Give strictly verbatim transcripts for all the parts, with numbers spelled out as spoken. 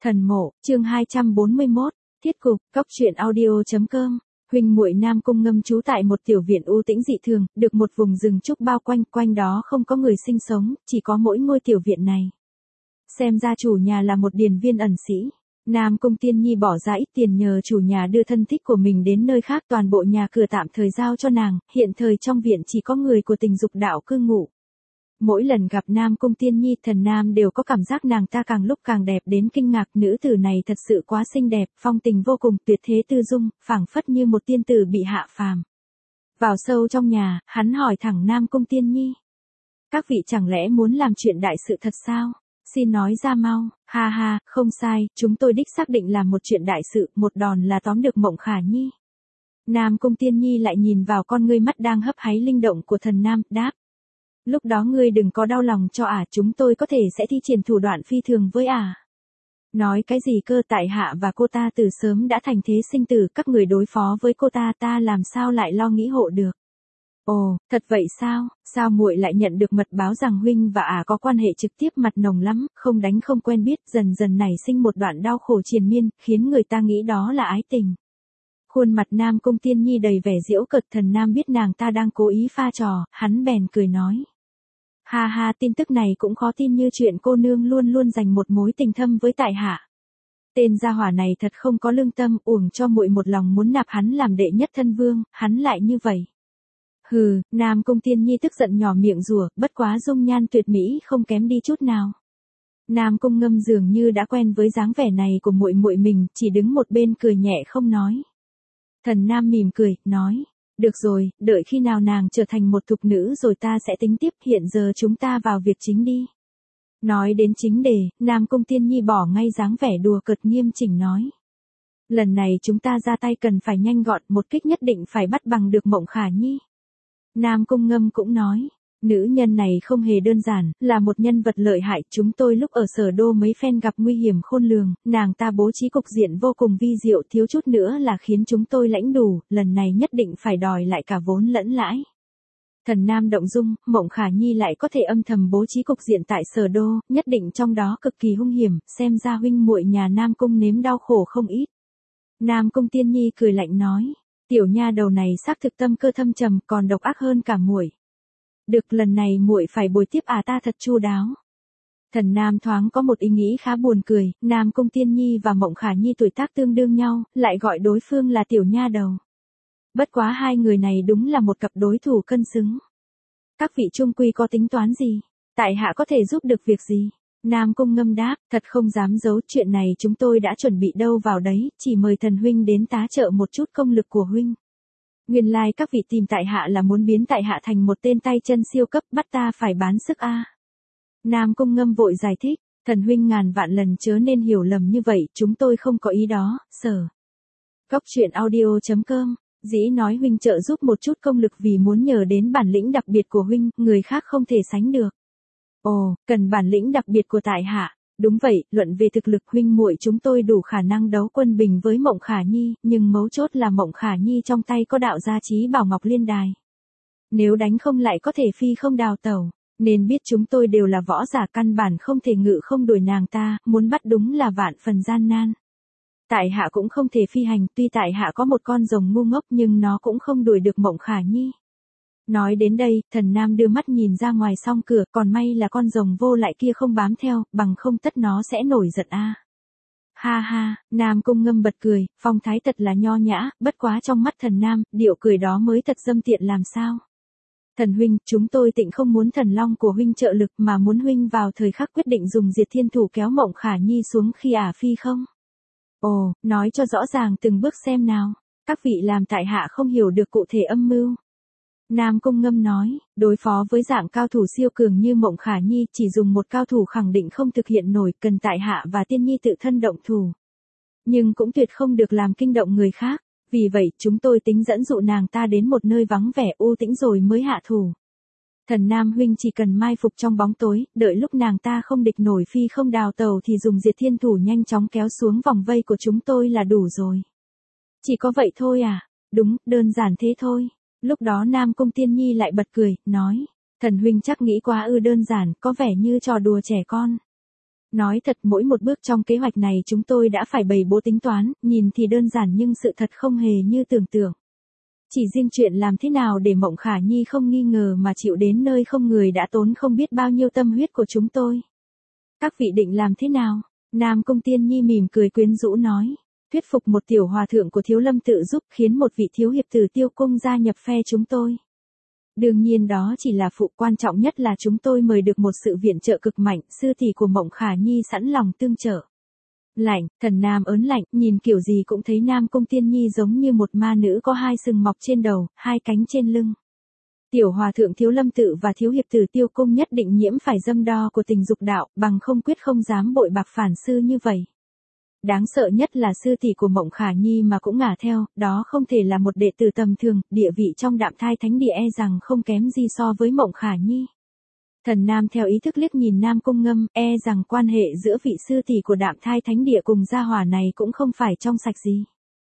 Thần mộ, chương hai trăm bốn mươi mốt, thiết cục, cóc truyện audio.com. Huynh muội Nam Cung Ngâm trú tại một tiểu viện u tĩnh dị thường, được một vùng rừng trúc bao quanh, quanh đó không có người sinh sống, chỉ có mỗi ngôi tiểu viện này. Xem ra chủ nhà là một điền viên ẩn sĩ. Nam Cung Tiên Nhi bỏ ra ít tiền nhờ chủ nhà đưa thân thích của mình đến nơi khác, toàn bộ nhà cửa tạm thời giao cho nàng, hiện thời trong viện chỉ có người của tình dục đạo cư ngụ. Mỗi lần gặp Nam Cung Tiên Nhi, Thần Nam đều có cảm giác nàng ta càng lúc càng đẹp đến kinh ngạc, nữ tử này thật sự quá xinh đẹp, phong tình vô cùng, tuyệt thế tư dung, phảng phất như một tiên tử bị hạ phàm. Vào sâu trong nhà, hắn hỏi thẳng Nam Cung Tiên Nhi. Các vị chẳng lẽ muốn làm chuyện đại sự thật sao? Xin nói ra mau. Ha ha, không sai, chúng tôi đích xác định làm một chuyện đại sự, một đòn là tóm được Mộng Khả Nhi. Nam Cung Tiên Nhi lại nhìn vào con ngươi mắt đang hấp háy linh động của Thần Nam, đáp. Lúc đó ngươi đừng có đau lòng cho ả, chúng tôi có thể sẽ thi triển thủ đoạn phi thường với ả. Nói cái gì cơ, tại hạ và cô ta từ sớm đã thành thế sinh tử, các người đối phó với cô ta ta làm sao lại lo nghĩ hộ được. Ồ, thật vậy sao, sao muội lại nhận được mật báo rằng huynh và ả có quan hệ trực tiếp mật nồng lắm, không đánh không quen biết, dần dần nảy sinh một đoạn đau khổ triền miên, khiến người ta nghĩ đó là ái tình. Khuôn mặt Nam Cung Tiên Nhi đầy vẻ giễu cợt, Thần Nam biết nàng ta đang cố ý pha trò, hắn bèn cười nói. Ha ha, tin tức này cũng khó tin như chuyện cô nương luôn luôn dành một mối tình thâm với tại hạ. Tên gia hỏa này thật không có lương tâm, uổng cho muội một lòng muốn nạp hắn làm đệ nhất thân vương, hắn lại như vậy. Hừ, Nam Cung Tiên Nhi tức giận nhỏ miệng rủa, bất quá dung nhan tuyệt mỹ không kém đi chút nào. Nam Cung Ngâm dường như đã quen với dáng vẻ này của muội muội mình, chỉ đứng một bên cười nhẹ không nói. Thần Nam mỉm cười, nói. Được rồi, đợi khi nào nàng trở thành một thục nữ rồi ta sẽ tính tiếp, hiện giờ chúng ta vào việc chính đi. Nói đến chính đề, Nam Cung Tiên Nhi bỏ ngay dáng vẻ đùa cợt nghiêm chỉnh nói. Lần này chúng ta ra tay cần phải nhanh gọn, một kích nhất định phải bắt bằng được Mộng Khả Nhi. Nam Cung Ngâm cũng nói. Nữ nhân này không hề đơn giản, là một nhân vật lợi hại, chúng tôi lúc ở Sở Đô mấy phen gặp nguy hiểm khôn lường, nàng ta bố trí cục diện vô cùng vi diệu, thiếu chút nữa là khiến chúng tôi lãnh đủ, lần này nhất định phải đòi lại cả vốn lẫn lãi. Thần Nam động dung, Mộng Khả Nhi lại có thể âm thầm bố trí cục diện tại Sở Đô, nhất định trong đó cực kỳ hung hiểm, xem ra huynh muội nhà Nam Cung nếm đau khổ không ít. Nam Cung Tiên Nhi cười lạnh nói, tiểu nha đầu này xác thực tâm cơ thâm trầm, còn độc ác hơn cả muội. Được, lần này muội phải bồi tiếp à ta thật chu đáo. Thần Nam thoáng có một ý nghĩ khá buồn cười, Nam Cung Tiên Nhi và Mộng Khả Nhi tuổi tác tương đương nhau, lại gọi đối phương là tiểu nha đầu. Bất quá hai người này đúng là một cặp đối thủ cân xứng. Các vị trung quy có tính toán gì? Tại hạ có thể giúp được việc gì? Nam Cung Ngâm đáp, thật không dám giấu, chuyện này chúng tôi đã chuẩn bị đâu vào đấy, chỉ mời thần huynh đến tá trợ một chút công lực của huynh. Nguyên lai like các vị tìm tại hạ là muốn biến tại hạ thành một tên tay chân siêu cấp, bắt ta phải bán sức a. À. Nam Cung Ngâm vội giải thích, thần huynh ngàn vạn lần chớ nên hiểu lầm như vậy, chúng tôi không có ý đó, sở. Cóc truyện audio.com, dĩ nói huynh trợ giúp một chút công lực vì muốn nhờ đến bản lĩnh đặc biệt của huynh, người khác không thể sánh được. Ồ, cần bản lĩnh đặc biệt của tại hạ. Đúng vậy, luận về thực lực huynh muội chúng tôi đủ khả năng đấu quân bình với Mộng Khả Nhi, nhưng mấu chốt là Mộng Khả Nhi trong tay có đạo gia chí bảo Ngọc Liên Đài. Nếu đánh không lại có thể phi không đào tẩu, nên biết chúng tôi đều là võ giả, căn bản không thể ngự không đuổi nàng ta, muốn bắt đúng là vạn phần gian nan. Tại hạ cũng không thể phi hành, tuy tại hạ có một con rồng ngu ngốc nhưng nó cũng không đuổi được Mộng Khả Nhi. Nói đến đây, Thần Nam đưa mắt nhìn ra ngoài song cửa, còn may là con rồng vô lại kia không bám theo, bằng không tất nó sẽ nổi giận a. À. Ha ha, Nam Cung Ngâm bật cười, phong thái thật là nho nhã, bất quá trong mắt Thần Nam, điệu cười đó mới thật dâm tiện làm sao. Thần huynh, chúng tôi tịnh không muốn thần long của huynh trợ lực mà muốn huynh vào thời khắc quyết định dùng diệt thiên thủ kéo Mộng Khả Nhi xuống khi ả phi không. Ồ, nói cho rõ ràng từng bước xem nào, các vị làm tại hạ không hiểu được cụ thể âm mưu. Nam Cung Ngâm nói, đối phó với dạng cao thủ siêu cường như Mộng Khả Nhi chỉ dùng một cao thủ khẳng định không thực hiện nổi, cần tại hạ và Tiên Nhi tự thân động thủ. Nhưng cũng tuyệt không được làm kinh động người khác, vì vậy chúng tôi tính dẫn dụ nàng ta đến một nơi vắng vẻ u tĩnh rồi mới hạ thủ. Thần Nam huynh chỉ cần mai phục trong bóng tối, đợi lúc nàng ta không địch nổi phi không đào tàu thì dùng diệt thiên thủ nhanh chóng kéo xuống vòng vây của chúng tôi là đủ rồi. Chỉ có vậy thôi à? Đúng, đơn giản thế thôi. Lúc đó Nam Cung Tiên Nhi lại bật cười, nói, thần huynh chắc nghĩ quá ư đơn giản, có vẻ như trò đùa trẻ con. Nói thật mỗi một bước trong kế hoạch này chúng tôi đã phải bày bố tính toán, nhìn thì đơn giản nhưng sự thật không hề như tưởng tượng. Chỉ riêng chuyện làm thế nào để Mộng Khả Nhi không nghi ngờ mà chịu đến nơi không người đã tốn không biết bao nhiêu tâm huyết của chúng tôi. Các vị định làm thế nào? Nam Cung Tiên Nhi mỉm cười quyến rũ nói. Thuyết phục một tiểu hòa thượng của Thiếu Lâm tự giúp khiến một vị thiếu hiệp từ Tiêu Cung gia nhập phe chúng tôi. Đương nhiên đó chỉ là phụ, quan trọng nhất là chúng tôi mời được một sự viện trợ cực mạnh, sư tỷ của Mộng Khả Nhi sẵn lòng tương trợ. Lạnh, Thần Nam ớn lạnh, nhìn kiểu gì cũng thấy Nam Cung Tiên Nhi giống như một ma nữ có hai sừng mọc trên đầu, hai cánh trên lưng. Tiểu hòa thượng Thiếu Lâm tự và thiếu hiệp tử Tiêu Cung nhất định nhiễm phải dâm đo của tình dục đạo, bằng không quyết không dám bội bạc phản sư như vậy. Đáng sợ nhất là sư tỷ của Mộng Khả Nhi mà cũng ngả theo, đó không thể là một đệ tử tầm thường, địa vị trong Đạm Thai Thánh Địa e rằng không kém gì so với Mộng Khả Nhi. Thần Nam theo ý thức liếc nhìn Nam Cung Ngâm, e rằng quan hệ giữa vị sư tỷ của Đạm Thai Thánh Địa cùng gia hỏa này cũng không phải trong sạch gì.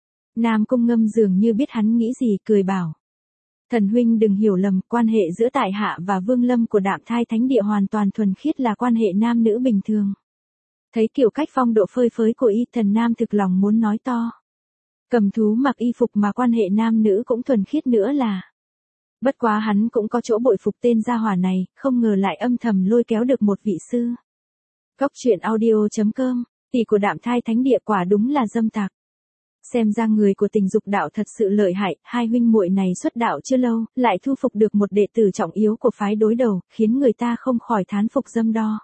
Nam Cung Ngâm dường như biết hắn nghĩ gì, cười bảo. Thần huynh đừng hiểu lầm, quan hệ giữa tại hạ và Vương Lâm của Đạm Thai Thánh Địa hoàn toàn thuần khiết là quan hệ nam nữ bình thường. Thấy kiểu cách phong độ phơi phới của y, Thần Nam thực lòng muốn nói to. Cầm thú mặc y phục mà quan hệ nam nữ cũng thuần khiết nữa là. Bất quá hắn cũng có chỗ bội phục tên gia hỏa này, không ngờ lại âm thầm lôi kéo được một vị sư. Cốc truyện audio chấm com, tỷ của Đạm Thai Thánh Địa quả đúng là dâm tặc. Xem ra người của tình dục đạo thật sự lợi hại, hai huynh muội này xuất đạo chưa lâu, lại thu phục được một đệ tử trọng yếu của phái đối đầu, khiến người ta không khỏi thán phục dâm đo.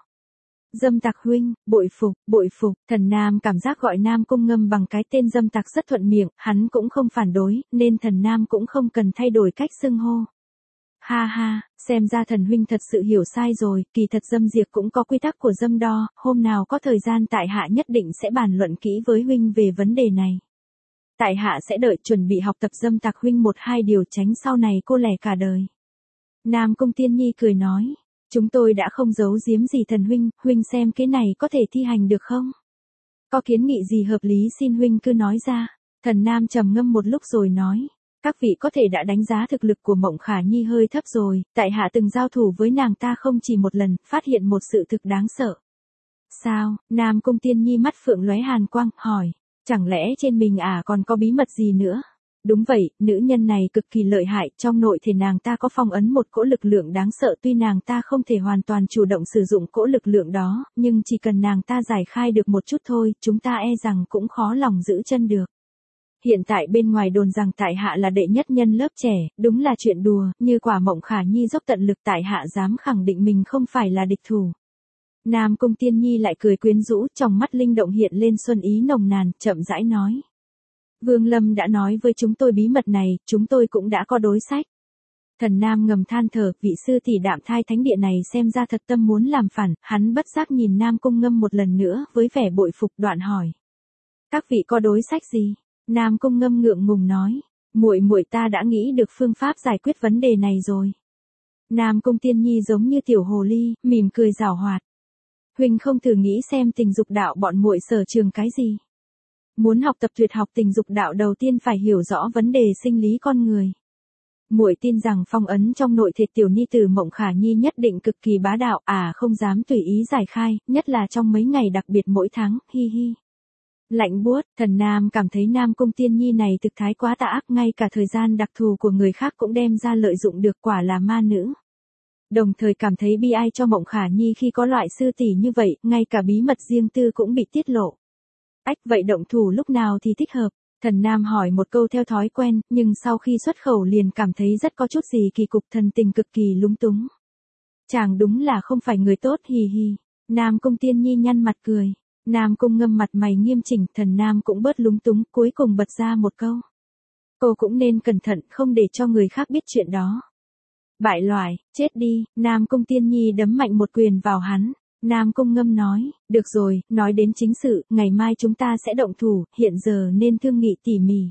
Dâm tặc huynh, bội phục, bội phục, Thần Nam cảm giác gọi Nam Cung Ngâm bằng cái tên dâm tặc rất thuận miệng, hắn cũng không phản đối, nên Thần Nam cũng không cần thay đổi cách xưng hô. Ha ha, xem ra thần huynh thật sự hiểu sai rồi, kỳ thật dâm diệt cũng có quy tắc của dâm đo, hôm nào có thời gian tại hạ nhất định sẽ bàn luận kỹ với huynh về vấn đề này. Tại hạ sẽ đợi chuẩn bị học tập dâm tặc huynh một hai điều tránh sau này cô lẻ cả đời. Nam Cung Tiên Nhi cười nói. Chúng tôi đã không giấu giếm gì thần huynh, huynh xem cái này có thể thi hành được không? Có kiến nghị gì hợp lý xin huynh cứ nói ra. Thần Nam trầm ngâm một lúc rồi nói. Các vị có thể đã đánh giá thực lực của Mộng Khả Nhi hơi thấp rồi, tại hạ từng giao thủ với nàng ta không chỉ một lần, phát hiện một sự thực đáng sợ. Sao? Nam Cung Tiên Nhi mắt phượng lóe hàn quang, hỏi. Chẳng lẽ trên mình à còn có bí mật gì nữa? Đúng vậy, nữ nhân này cực kỳ lợi hại, trong nội thể nàng ta có phong ấn một cỗ lực lượng đáng sợ, tuy nàng ta không thể hoàn toàn chủ động sử dụng cỗ lực lượng đó, nhưng chỉ cần nàng ta giải khai được một chút thôi, chúng ta e rằng cũng khó lòng giữ chân được. Hiện tại bên ngoài đồn rằng tại hạ là đệ nhất nhân lớp trẻ, đúng là chuyện đùa, như quả Mộng Khả Nhi dốc tận lực tại hạ dám khẳng định mình không phải là địch thủ. Nam Cung Tiên Nhi lại cười quyến rũ, trong mắt linh động hiện lên xuân ý nồng nàn, chậm rãi nói. Vương Lâm đã nói với chúng tôi bí mật này, chúng tôi cũng đã có đối sách. Thần Nam ngầm than thở, vị sư tỷ Đạm Thai Thánh Địa này xem ra thật tâm muốn làm phản, hắn bất giác nhìn Nam Cung Ngâm một lần nữa, với vẻ bội phục đoạn hỏi. Các vị có đối sách gì? Nam Cung Ngâm ngượng ngùng nói, muội muội ta đã nghĩ được phương pháp giải quyết vấn đề này rồi. Nam Cung Tiên Nhi giống như tiểu hồ ly, mỉm cười giảo hoạt. Huynh không thử nghĩ xem tình dục đạo bọn muội sở trường cái gì? Muốn học tập tuyệt học tình dục đạo đầu tiên phải hiểu rõ vấn đề sinh lý con người. Muội tin rằng phong ấn trong nội thể tiểu ni tử Mộng Khả Nhi nhất định cực kỳ bá đạo, à không dám tùy ý giải khai, nhất là trong mấy ngày đặc biệt mỗi tháng, hi hi. Lạnh buốt, Thần Nam cảm thấy Nam Cung Tiên Nhi này thực thái quá tà ác, ngay cả thời gian đặc thù của người khác cũng đem ra lợi dụng được, quả là ma nữ. Đồng thời cảm thấy bi ai cho Mộng Khả Nhi khi có loại sư tỷ như vậy, ngay cả bí mật riêng tư cũng bị tiết lộ. Ách, vậy động thủ lúc nào thì thích hợp? Thần Nam hỏi một câu theo thói quen, nhưng sau khi xuất khẩu liền cảm thấy rất có chút gì kỳ cục, thần tình cực kỳ lúng túng. Chàng đúng là không phải người tốt, hì hì. Nam Cung Tiên Nhi nhăn mặt cười. Nam Cung Ngâm mặt mày nghiêm chỉnh, Thần Nam cũng bớt lúng túng, cuối cùng bật ra một câu. Cô cũng nên cẩn thận, không để cho người khác biết chuyện đó. Bại loại, chết đi, Nam Cung Tiên Nhi đấm mạnh một quyền vào hắn. Nam Cung Ngâm nói, được rồi, nói đến chính sự, ngày mai chúng ta sẽ động thủ, hiện giờ nên thương nghị tỉ mỉ.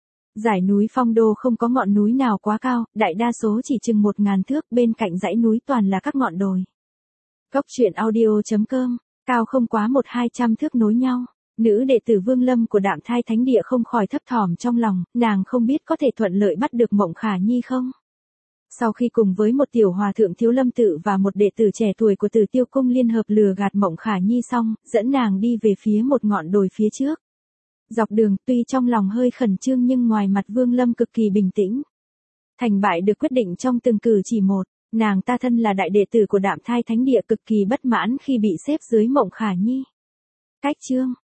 Dãy núi Phong Đô không có ngọn núi nào quá cao, đại đa số chỉ chừng một ngàn thước, bên cạnh dãy núi toàn là các ngọn đồi. Cốc truyện audio chấm com, cao không quá một hai trăm thước nối nhau. Nữ đệ tử Vương Lâm của Đạm Thai Thánh Địa không khỏi thấp thỏm trong lòng, nàng không biết có thể thuận lợi bắt được Mộng Khả Nhi không? Sau khi cùng với một tiểu hòa thượng Thiếu Lâm Tự và một đệ tử trẻ tuổi của Tử Tiêu Cung liên hợp lừa gạt Mộng Khả Nhi xong, dẫn nàng đi về phía một ngọn đồi phía trước. Dọc đường, tuy trong lòng hơi khẩn trương nhưng ngoài mặt Vương Lâm cực kỳ bình tĩnh. Thành bại được quyết định trong từng cử chỉ một, nàng ta thân là đại đệ tử của Đạm Thai Thánh Địa cực kỳ bất mãn khi bị xếp dưới Mộng Khả Nhi. Cách chương